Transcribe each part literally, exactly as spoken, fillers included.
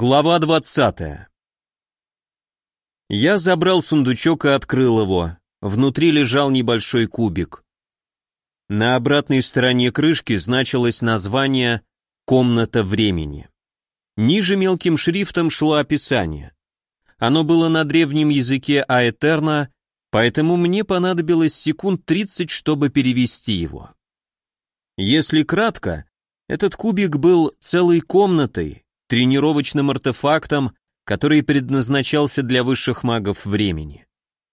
Глава двадцатая. Я забрал сундучок и открыл его. Внутри лежал небольшой кубик. На обратной стороне крышки значилось название «Комната времени». Ниже мелким шрифтом шло описание. Оно было на древнем языке аэтерна, поэтому мне понадобилось секунд тридцать, чтобы перевести его. Если кратко, этот кубик был целой комнатой, тренировочным артефактом, который предназначался для высших магов времени.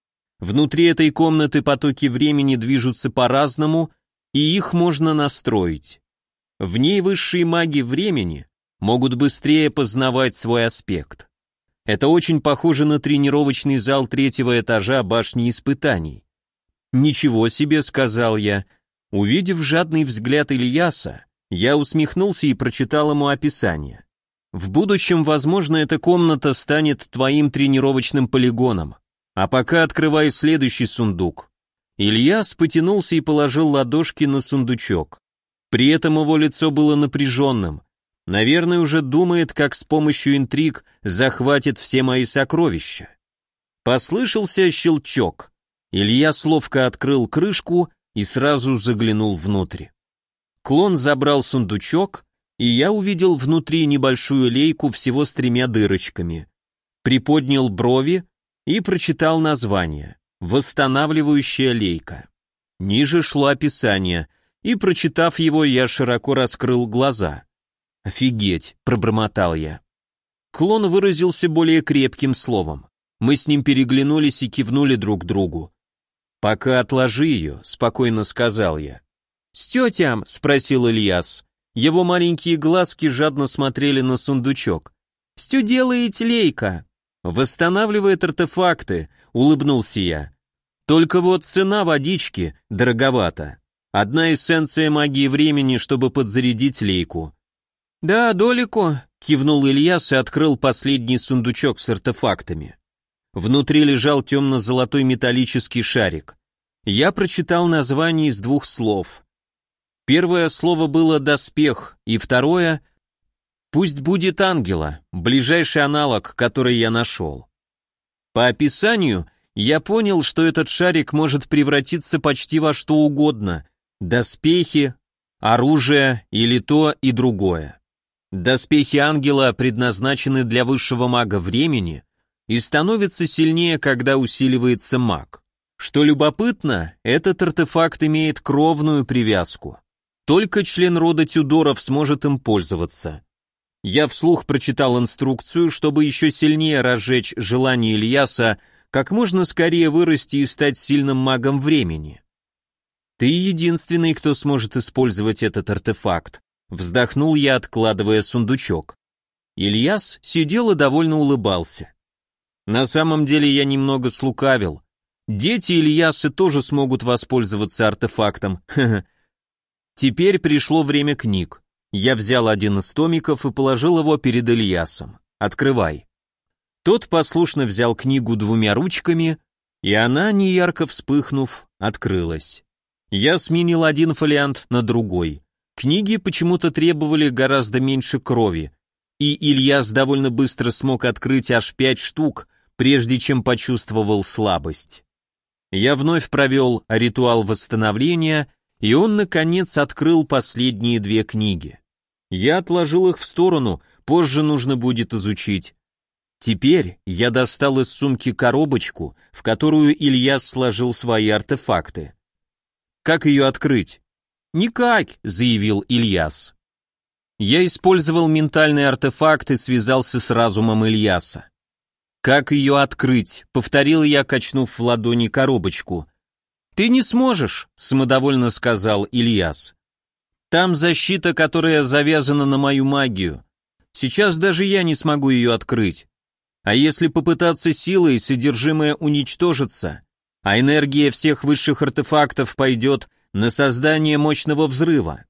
Внутри этой комнаты потоки времени движутся по-разному, и их можно настроить. В ней высшие маги времени могут быстрее познавать свой аспект. Это очень похоже на тренировочный зал третьего этажа башни испытаний. «Ничего себе», — сказал я. Увидев жадный взгляд Ильяса, я усмехнулся и прочитал ему описание. В будущем, возможно, эта комната станет твоим тренировочным полигоном. А пока открываю следующий сундук. Ильяс потянулся и положил ладошки на сундучок. При этом его лицо было напряженным. Наверное, уже думает, как с помощью интриг захватит все мои сокровища. Послышался щелчок. Ильяс ловко открыл крышку и сразу заглянул внутрь. Клон забрал сундучок, и я увидел внутри небольшую лейку всего с тремя дырочками. Приподнял брови и прочитал название «Восстанавливающая лейка». Ниже шло описание, и, прочитав его, я широко раскрыл глаза. «Офигеть!» — пробормотал я. Клон выразился более крепким словом. Мы с ним переглянулись и кивнули друг другу. «Пока отложи ее», — спокойно сказал я. «С тетям?» — спросил Ильяс. Его маленькие глазки жадно смотрели на сундучок. «Стю делает лейка?» «Восстанавливает артефакты», — улыбнулся я. «Только вот цена водички дороговата. Одна эссенция магии времени, чтобы подзарядить лейку». «Да, далеко», — кивнул Ильяс и открыл последний сундучок с артефактами. Внутри лежал темно-золотой металлический шарик. Я прочитал название из двух слов. Первое слово было «доспех», и второе «пусть будет ангела», ближайший аналог, который я нашел. По описанию я понял, что этот шарик может превратиться почти во что угодно – доспехи, оружие или то и другое. Доспехи ангела предназначены для высшего мага времени и становятся сильнее, когда усиливается маг. Что любопытно, этот артефакт имеет кровную привязку. Только член рода Тюдоров сможет им пользоваться. Я вслух прочитал инструкцию, чтобы еще сильнее разжечь желание Ильяса как можно скорее вырасти и стать сильным магом времени. «Ты единственный, кто сможет использовать этот артефакт», вздохнул я, откладывая сундучок. Ильяс сидел и довольно улыбался. На самом деле я немного слукавил. Дети Ильяса тоже смогут воспользоваться артефактом. Теперь пришло время книг. Я взял один из томиков и положил его перед Ильясом. «Открывай». Тот послушно взял книгу двумя ручками, и она, неярко вспыхнув, открылась. Я сменил один фолиант на другой. Книги почему-то требовали гораздо меньше крови, и Ильяс довольно быстро смог открыть аж пять штук, прежде чем почувствовал слабость. Я вновь провел ритуал восстановления, и он, наконец, открыл последние две книги. Я отложил их в сторону, позже нужно будет изучить. Теперь я достал из сумки коробочку, в которую Ильяс сложил свои артефакты. «Как ее открыть?» «Никак», — заявил Ильяс. Я использовал ментальный артефакт и связался с разумом Ильяса. «Как ее открыть?» — повторил я, качнув в ладони коробочку. «Ты не сможешь», — самодовольно сказал Ильяс. «Там защита, которая завязана на мою магию. Сейчас даже я не смогу ее открыть. А если попытаться силой, содержимое уничтожится, а энергия всех высших артефактов пойдет на создание мощного взрыва».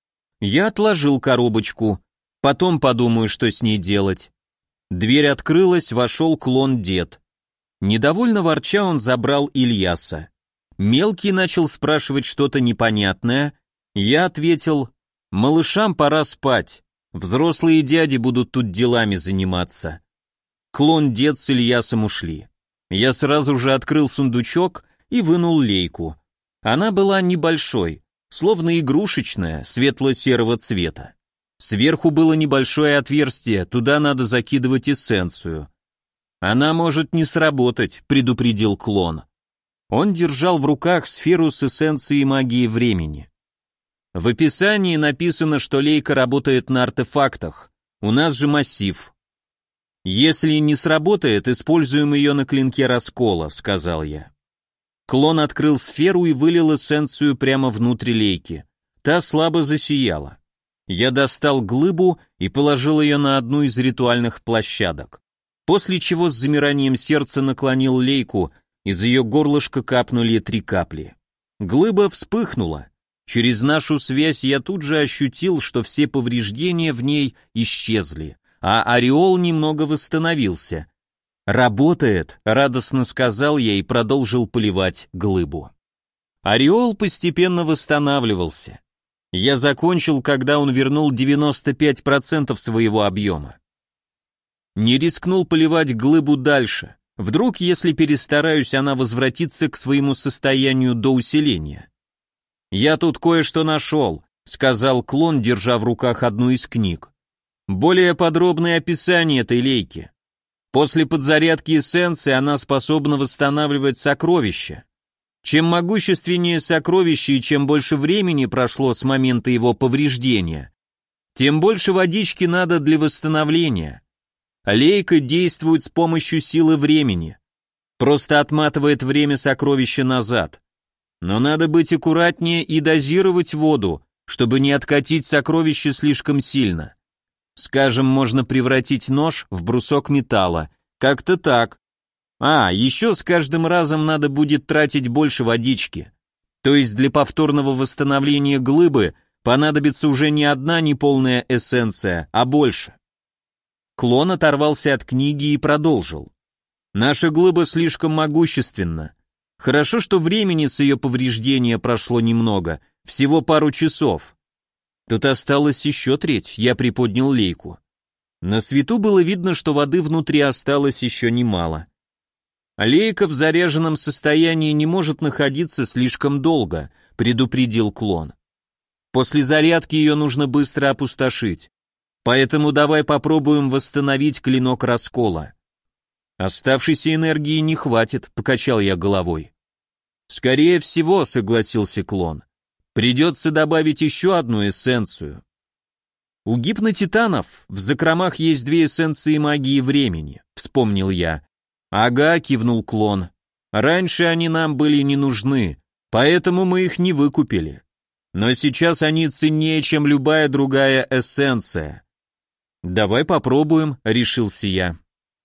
Я отложил коробочку, потом подумаю, что с ней делать. Дверь открылась, вошел клон-дед. Недовольно ворча он забрал Ильяса. Мелкий начал спрашивать что-то непонятное. Я ответил: «Малышам пора спать. Взрослые дяди будут тут делами заниматься. Клон, дед с Ильясом ушли. Я сразу же открыл сундучок и вынул лейку. Она была небольшой, словно игрушечная, светло-серого цвета. Сверху было небольшое отверстие, туда надо закидывать эссенцию. «Она может не сработать», — предупредил клон. Он держал в руках сферу с эссенцией магии времени. В описании написано, что лейка работает на артефактах, у нас же массив. «Если не сработает, используем ее на клинке раскола», — сказал я. Клон открыл сферу и вылил эссенцию прямо внутрь лейки. Та слабо засияла. Я достал глыбу и положил ее на одну из ритуальных площадок, после чего с замиранием сердца наклонил лейку, из ее горлышка капнули три капли. Глыба вспыхнула. Через нашу связь я тут же ощутил, что все повреждения в ней исчезли, а ореол немного восстановился. «Работает», — радостно сказал я и продолжил поливать глыбу. Ореол постепенно восстанавливался. Я закончил, когда он вернул девяносто пять процентов своего объема. Не рискнул поливать глыбу дальше. Вдруг, если перестараюсь, она возвратится к своему состоянию до усиления. «Я тут кое-что нашел», — сказал клон, держа в руках одну из книг. «Более подробное описание этой лейки. После подзарядки эссенции она способна восстанавливать сокровища. Чем могущественнее сокровище и чем больше времени прошло с момента его повреждения, тем больше водички надо для восстановления. Лейка действует с помощью силы времени, просто отматывает время сокровища назад. Но надо быть аккуратнее и дозировать воду, чтобы не откатить сокровище слишком сильно. Скажем, можно превратить нож в брусок металла, как-то так. А, еще с каждым разом надо будет тратить больше водички. То есть для повторного восстановления глыбы понадобится уже не одна неполная эссенция, а больше. Клон оторвался от книги и продолжил. Наша глыба слишком могущественна. Хорошо, что времени с ее повреждения прошло немного, всего пару часов. Тут осталось еще треть, я приподнял лейку. На свету было видно, что воды внутри осталось еще немало. «Лейка в заряженном состоянии не может находиться слишком долго», — предупредил клон. «После зарядки ее нужно быстро опустошить. Поэтому давай попробуем восстановить клинок раскола». «Оставшейся энергии не хватит», — покачал я головой. «Скорее всего», — согласился клон. «Придется добавить еще одну эссенцию». «У гипнотитанов в закромах есть две эссенции магии времени», — вспомнил я. «Ага», — кивнул клон. «Раньше они нам были не нужны, поэтому мы их не выкупили. Но сейчас они ценнее, чем любая другая эссенция». «Давай попробуем», — решился я.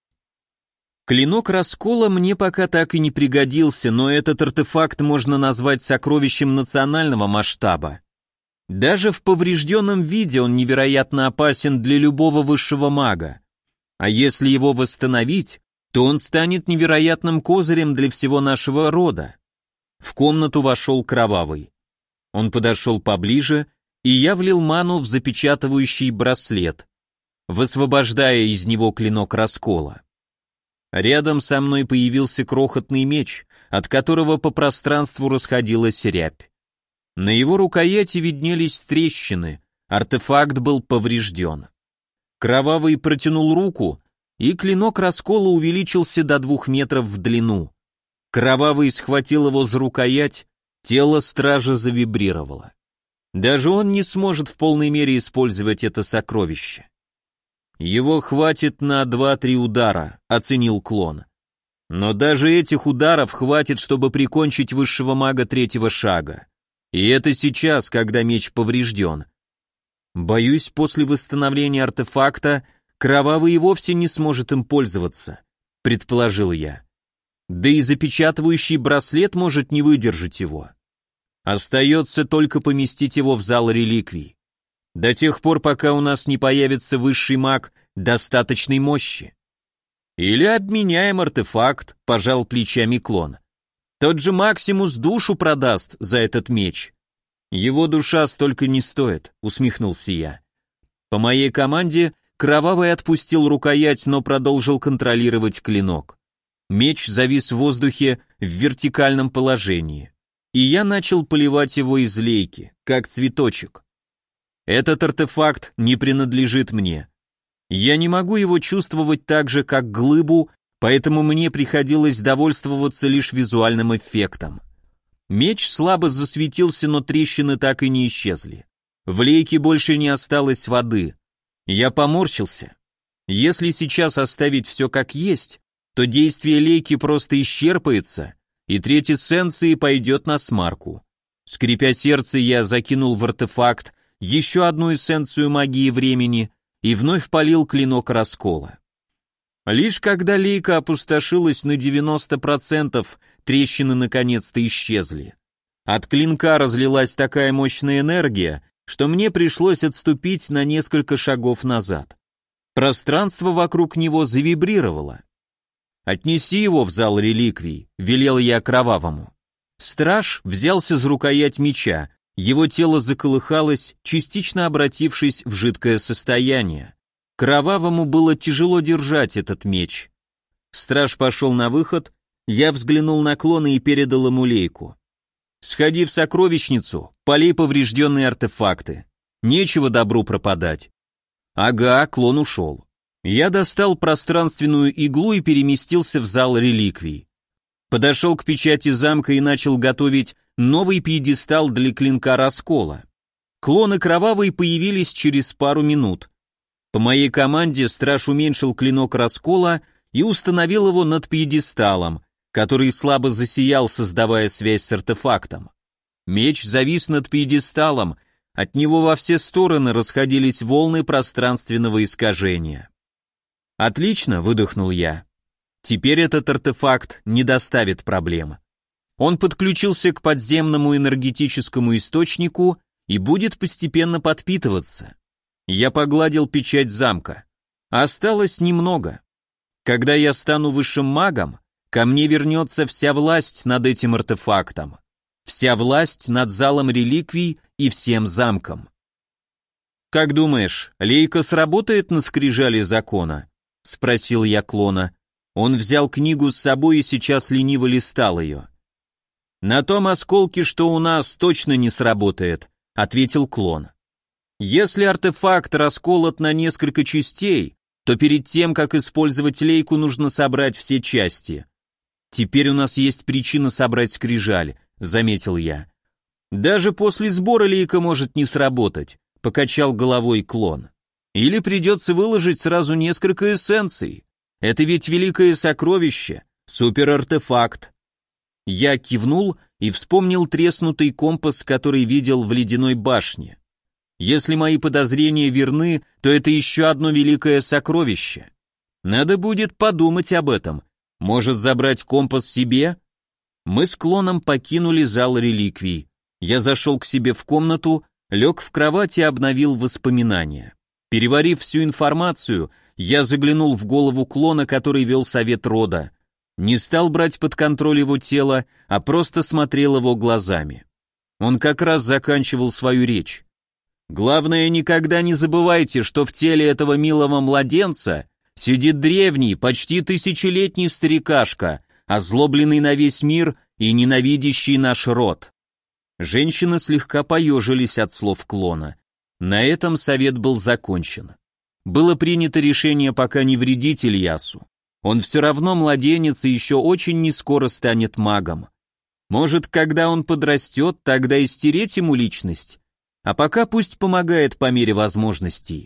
Клинок раскола мне пока так и не пригодился, но этот артефакт можно назвать сокровищем национального масштаба. Даже в поврежденном виде он невероятно опасен для любого высшего мага. А если его восстановить, то он станет невероятным козырем для всего нашего рода. В комнату вошел Кровавый. Он подошел поближе, и я влил ману в запечатывающий браслет, высвобождая из него клинок раскола. Рядом со мной появился крохотный меч, от которого по пространству расходилась рябь. На его рукояти виднелись трещины, артефакт был поврежден. Кровавый протянул руку, и клинок раскола увеличился до двух метров в длину. Кровавый схватил его за рукоять, тело стража завибрировало. Даже он не сможет в полной мере использовать это сокровище. «Его хватит на два-три удара», — оценил клон. «Но даже этих ударов хватит, чтобы прикончить высшего мага третьего шага. И это сейчас, когда меч поврежден. Боюсь, после восстановления артефакта Кровавый и вовсе не сможет им пользоваться», — предположил я. «Да и запечатывающий браслет может не выдержать его. Остается только поместить его в зал реликвий. До тех пор, пока у нас не появится высший маг достаточной мощи. Или обменяем артефакт», — пожал плечами клон. «Тот же Максимус душу продаст за этот меч». «Его душа столько не стоит», — усмехнулся я. По моей команде Кровавый отпустил рукоять, но продолжил контролировать клинок. Меч завис в воздухе в вертикальном положении, и я начал поливать его из лейки, как цветочек. Этот артефакт не принадлежит мне. Я не могу его чувствовать так же, как глыбу, поэтому мне приходилось довольствоваться лишь визуальным эффектом. Меч слабо засветился, но трещины так и не исчезли. В лейке больше не осталось воды. Я поморщился. Если сейчас оставить все как есть, то действие лейки просто исчерпается, и треть эссенции пойдет на смарку. Скрипя сердце, я закинул в артефакт еще одну эссенцию магии времени и вновь полил клинок раскола. Лишь когда лейка опустошилась на девяносто процентов, трещины наконец-то исчезли. От клинка разлилась такая мощная энергия, что мне пришлось отступить на несколько шагов назад. Пространство вокруг него завибрировало. «Отнеси его в зал реликвий», — велел я Кровавому. Страж взялся за рукоять меча, его тело заколыхалось, частично обратившись в жидкое состояние. Кровавому было тяжело держать этот меч. Страж пошел на выход, я взглянул на клона и передал ему лейку. «Сходи в сокровищницу, полей поврежденные артефакты. Нечего добру пропадать». Ага, клон ушел. Я достал пространственную иглу и переместился в зал реликвий. Подошел к печати замка и начал готовить новый пьедестал для клинка раскола. Клон и Кровавый появились через пару минут. По моей команде страж уменьшил клинок раскола и установил его над пьедесталом, который слабо засиял, создавая связь с артефактом. Меч завис над пьедесталом, от него во все стороны расходились волны пространственного искажения. «Отлично», — выдохнул я. «Теперь этот артефакт не доставит проблем». Он подключился к подземному энергетическому источнику и будет постепенно подпитываться. Я погладил печать замка. Осталось немного. Когда я стану высшим магом, ко мне вернется вся власть над этим артефактом. Вся власть над залом реликвий и всем замком. «Как думаешь, лейка сработает на скрижали закона?» — спросил я клона. Он взял книгу с собой и сейчас лениво листал ее. «На том осколке, что у нас, точно не сработает», — ответил клон. «Если артефакт расколот на несколько частей, то перед тем, как использовать лейку, нужно собрать все части. Теперь у нас есть причина собрать скрижаль», — заметил я. «Даже после сбора лейка может не сработать», — покачал головой клон. «Или придется выложить сразу несколько эссенций. Это ведь великое сокровище, суперартефакт». Я кивнул и вспомнил треснутый компас, который видел в ледяной башне. Если мои подозрения верны, то это еще одно великое сокровище. Надо будет подумать об этом. Может, забрать компас себе? Мы с клоном покинули зал реликвий. Я зашел к себе в комнату, лег в кровать и обновил воспоминания. Переварив всю информацию, я заглянул в голову клона, который вел совет рода. Не стал брать под контроль его тело, а просто смотрел его глазами. Он как раз заканчивал свою речь. «Главное, никогда не забывайте, что в теле этого милого младенца сидит древний, почти тысячелетний старикашка, озлобленный на весь мир и ненавидящий наш род». Женщины слегка поежились от слов клона. На этом совет был закончен. Было принято решение пока не вредить Ильясу. Он все равно младенец и еще очень нескоро станет магом. Может, когда он подрастет, тогда и стереть ему личность. А пока пусть помогает по мере возможностей.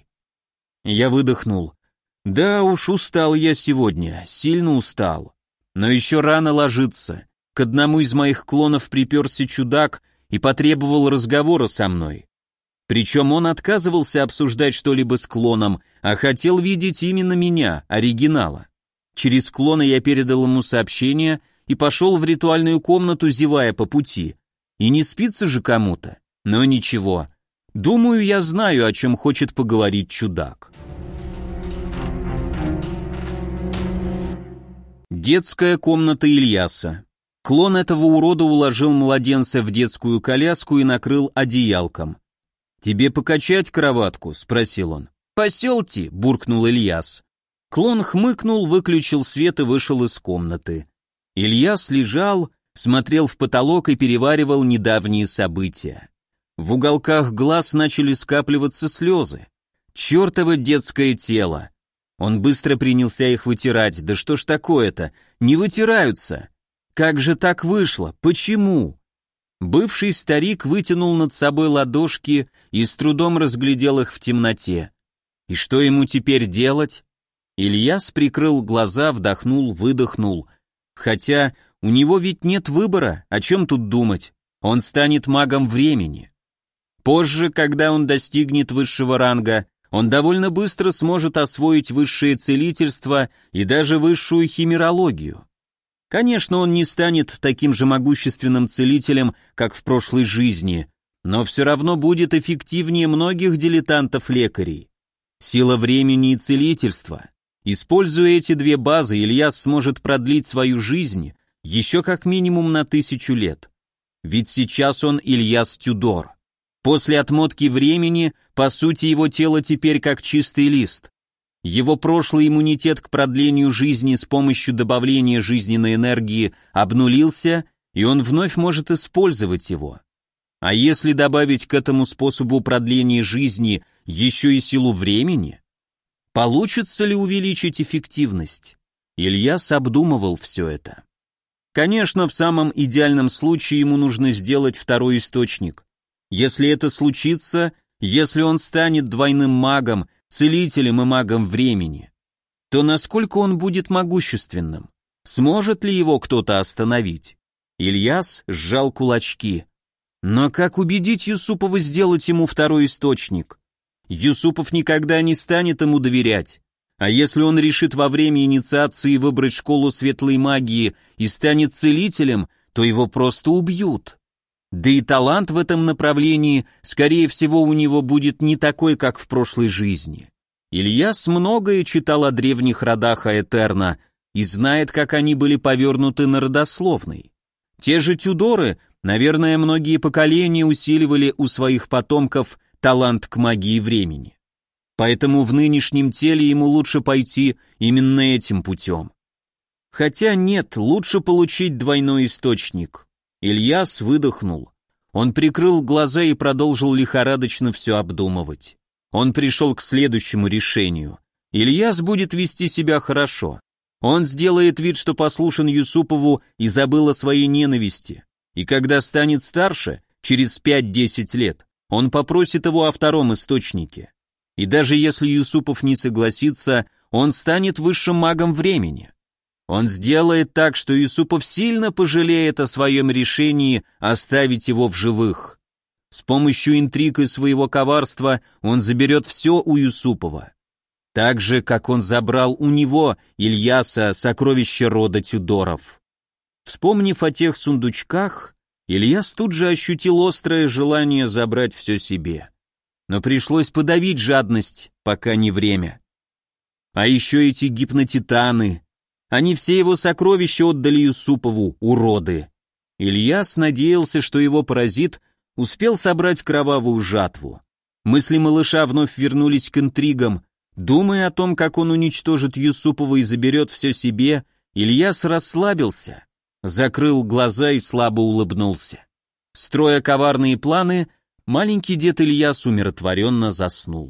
Я выдохнул. Да уж, устал я сегодня, сильно устал. Но еще рано ложиться. К одному из моих клонов приперся чудак и потребовал разговора со мной. Причем он отказывался обсуждать что-либо с клоном, а хотел видеть именно меня, оригинала. Через клона я передал ему сообщение и пошел в ритуальную комнату, зевая по пути. И не спится же кому-то. Но ничего. Думаю, я знаю, о чем хочет поговорить чудак. Детская комната Ильяса. Клон этого урода уложил младенца в детскую коляску и накрыл одеялком. «Тебе покачать кроватку?» — спросил он. «Посёлте», — буркнул Ильяс. Клон хмыкнул, выключил свет и вышел из комнаты. Ильяс лежал, смотрел в потолок и переваривал недавние события. В уголках глаз начали скапливаться слезы. Чёртово детское тело. Он быстро принялся их вытирать. Да что ж такое-то? Не вытираются. Как же так вышло? Почему? Бывший старик вытянул над собой ладошки и с трудом разглядел их в темноте. И что ему теперь делать? Ильяс прикрыл глаза, вдохнул, выдохнул. Хотя у него ведь нет выбора, о чем тут думать? Он станет магом времени. Позже, когда он достигнет высшего ранга, он довольно быстро сможет освоить высшее целительство и даже высшую химерологию. Конечно, он не станет таким же могущественным целителем, как в прошлой жизни, но все равно будет эффективнее многих дилетантов-лекарей. Сила времени и целительства. Используя эти две базы, Ильяс сможет продлить свою жизнь еще как минимум на тысячу лет. Ведь сейчас он Ильяс Тюдор. После отмотки времени, по сути, его тело теперь как чистый лист. Его прошлый иммунитет к продлению жизни с помощью добавления жизненной энергии обнулился, и он вновь может использовать его. А если добавить к этому способу продления жизни еще и силу времени, получится ли увеличить эффективность? Ильяс обдумывал все это. Конечно, в самом идеальном случае ему нужно сделать второй источник. Если это случится, если он станет двойным магом, целителем и магом времени, то насколько он будет могущественным? Сможет ли его кто-то остановить? Ильяс сжал кулачки. Но как убедить Юсупова сделать ему второй источник? Юсупов никогда не станет ему доверять. А если он решит во время инициации выбрать школу светлой магии и станет целителем, то его просто убьют. Да и талант в этом направлении, скорее всего, у него будет не такой, как в прошлой жизни. Ильяс многое читал о древних родах Аэтерна и знает, как они были повернуты на родословной. Те же Тюдоры, наверное, многие поколения усиливали у своих потомков талант к магии времени. Поэтому в нынешнем теле ему лучше пойти именно этим путем. Хотя нет, лучше получить двойной источник. Ильяс выдохнул. Он прикрыл глаза и продолжил лихорадочно все обдумывать. Он пришел к следующему решению. Ильяс будет вести себя хорошо. Он сделает вид, что послушен Юсупову и забыл о своей ненависти. И когда станет старше, через пять-десять лет, он попросит его о втором источнике. И даже если Юсупов не согласится, он станет высшим магом времени. Он сделает так, что Юсупов сильно пожалеет о своем решении оставить его в живых. С помощью интриг и своего коварства он заберет все у Юсупова. Так же, как он забрал у него, Ильяса, сокровище рода Тюдоров. Вспомнив о тех сундучках, Ильяс тут же ощутил острое желание забрать все себе. Но пришлось подавить жадность, пока не время. А еще эти гипнотитаны. Они все его сокровища отдали Юсупову, уроды. Ильяс надеялся, что его паразит успел собрать кровавую жатву. Мысли малыша вновь вернулись к интригам. Думая о том, как он уничтожит Юсупова и заберет все себе, Ильяс расслабился, закрыл глаза и слабо улыбнулся. Строя коварные планы, маленький дед Ильяс умиротворенно заснул.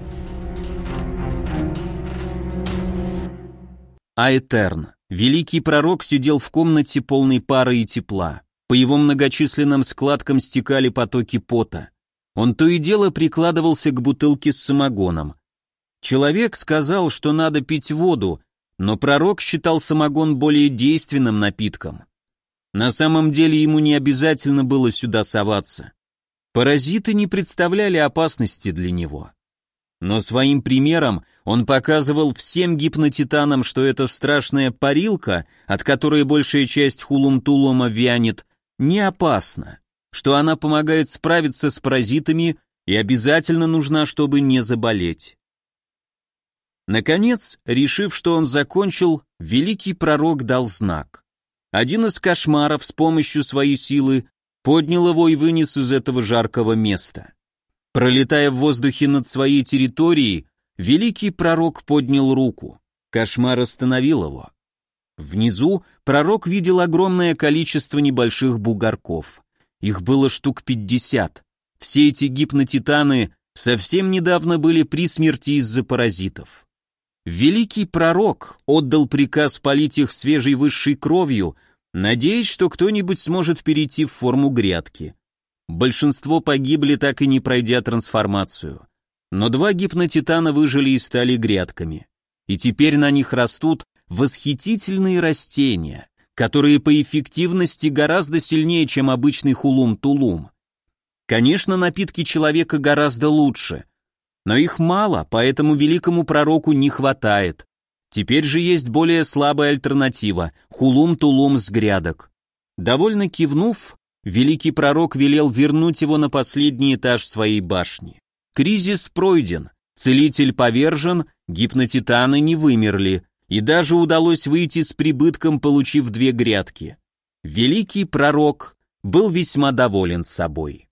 Аэтерн. Великий пророк сидел в комнате полной пары и тепла. По его многочисленным складкам стекали потоки пота. Он то и дело прикладывался к бутылке с самогоном. Человек сказал, что надо пить воду, но пророк считал самогон более действенным напитком. На самом деле ему не обязательно было сюда соваться. Паразиты не представляли опасности для него. Но своим примером он показывал всем гипнотитанам, что эта страшная парилка, от которой большая часть хулум-тулума вянет, не опасна, что она помогает справиться с паразитами и обязательно нужна, чтобы не заболеть. Наконец, решив, что он закончил, великий пророк дал знак. Один из кошмаров с помощью своей силы поднял его и вынес из этого жаркого места. Пролетая в воздухе над своей территорией, Великий пророк поднял руку. Кошмар остановил его. Внизу пророк видел огромное количество небольших бугорков. Их было штук пятьдесят. Все эти гипнотитаны совсем недавно были при смерти из-за паразитов. Великий пророк отдал приказ полить их свежей высшей кровью, надеясь, что кто-нибудь сможет перейти в форму грядки. Большинство погибли, так и не пройдя трансформацию. Но два гипнотитана выжили и стали грядками. И теперь на них растут восхитительные растения, которые по эффективности гораздо сильнее, чем обычный хулум-тулум. Конечно, напитки человека гораздо лучше, но их мало, поэтому великому пророку не хватает. Теперь же есть более слабая альтернатива – хулум-тулум с грядок. Довольно кивнув, великий пророк велел вернуть его на последний этаж своей башни. Кризис пройден, целитель повержен, гипнотитаны не вымерли, и даже удалось выйти с прибытком, получив две грядки. Великий пророк был весьма доволен собой.